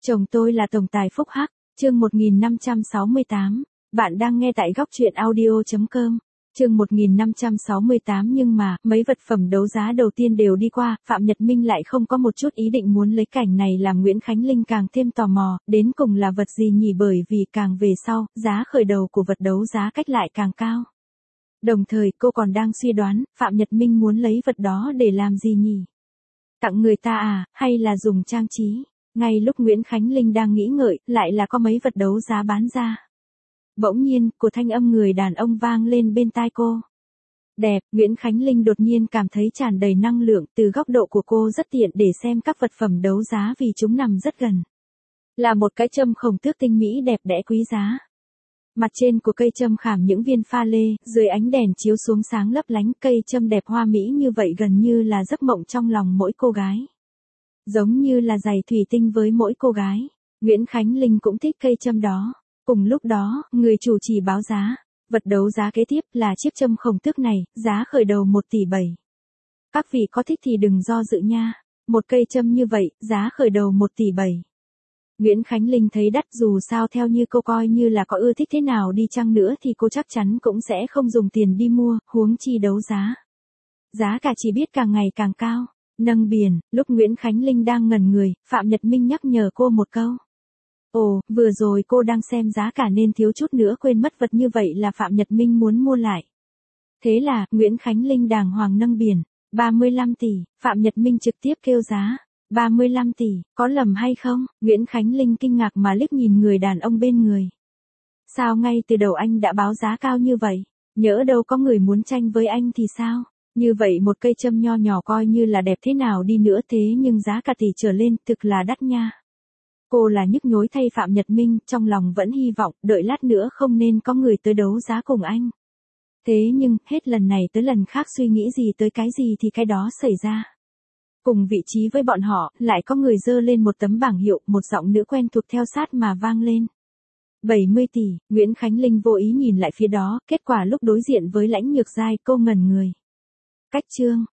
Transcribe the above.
Chồng tôi là tổng tài phúc hắc, chương 1568, bạn đang nghe tại góc truyện audio.com. Chương 1568 nhưng mà, mấy vật phẩm đấu giá đầu tiên đều đi qua, Phạm Nhật Minh lại không có một chút ý định muốn lấy cảnh này làm Nguyễn Khánh Linh càng thêm tò mò, đến cùng là vật gì nhỉ, bởi vì càng về sau, giá khởi đầu của vật đấu giá cách lại càng cao. Đồng thời cô còn đang suy đoán, Phạm Nhật Minh muốn lấy vật đó để làm gì nhỉ? Tặng người ta à, hay là dùng trang trí? Ngay lúc Nguyễn Khánh Linh đang nghĩ ngợi, lại là có mấy vật đấu giá bán ra. Bỗng nhiên, của thanh âm người đàn ông vang lên bên tai cô. Đẹp, Nguyễn Khánh Linh đột nhiên cảm thấy tràn đầy năng lượng, từ góc độ của cô rất tiện để xem các vật phẩm đấu giá vì chúng nằm rất gần. Là một cái châm khổng tước tinh mỹ đẹp đẽ quý giá. Mặt trên của cây châm khảm những viên pha lê, dưới ánh đèn chiếu xuống sáng lấp lánh, cây châm đẹp hoa mỹ như vậy gần như là giấc mộng trong lòng mỗi cô gái. Giống như là giày thủy tinh với mỗi cô gái. Nguyễn Khánh Linh cũng thích cây châm đó. Cùng lúc đó, người chủ trì báo giá. Vật đấu giá kế tiếp là chiếc châm khổng tước này, giá khởi đầu 1,7 tỷ. Các vị có thích thì đừng do dự nha. Một cây châm như vậy, giá khởi đầu 1,7 tỷ. Nguyễn Khánh Linh thấy đắt, dù sao theo như cô coi như là có ưa thích thế nào đi chăng nữa thì cô chắc chắn cũng sẽ không dùng tiền đi mua, huống chi đấu giá. Giá cả chỉ biết càng ngày càng cao. Nâng biển, lúc Nguyễn Khánh Linh đang ngẩn người, Phạm Nhật Minh nhắc nhở cô một câu. Ồ, vừa rồi cô đang xem giá cả nên thiếu chút nữa quên mất vật như vậy là Phạm Nhật Minh muốn mua lại. Thế là, Nguyễn Khánh Linh đàng hoàng nâng biển, 35 tỷ, Phạm Nhật Minh trực tiếp kêu giá. 35 tỷ, có lầm hay không? Nguyễn Khánh Linh kinh ngạc mà liếc nhìn người đàn ông bên người. Sao ngay từ đầu anh đã báo giá cao như vậy? Nhỡ đâu có người muốn tranh với anh thì sao? Như vậy một cây châm nho nhỏ coi như là đẹp thế nào đi nữa thế nhưng giá cả tỷ trở lên thực là đắt nha. Cô là nhức nhối thay Phạm Nhật Minh, trong lòng vẫn hy vọng đợi lát nữa không nên có người tới đấu giá cùng anh. Thế nhưng, hết lần này tới lần khác suy nghĩ gì tới cái gì thì cái đó xảy ra. Cùng vị trí với bọn họ, lại có người giơ lên một tấm bảng hiệu, một giọng nữ quen thuộc theo sát mà vang lên. 70 tỷ, Nguyễn Khánh Linh vô ý nhìn lại phía đó, kết quả lúc đối diện với Lãnh Nhược Giai cô ngẩn người. Cách chương,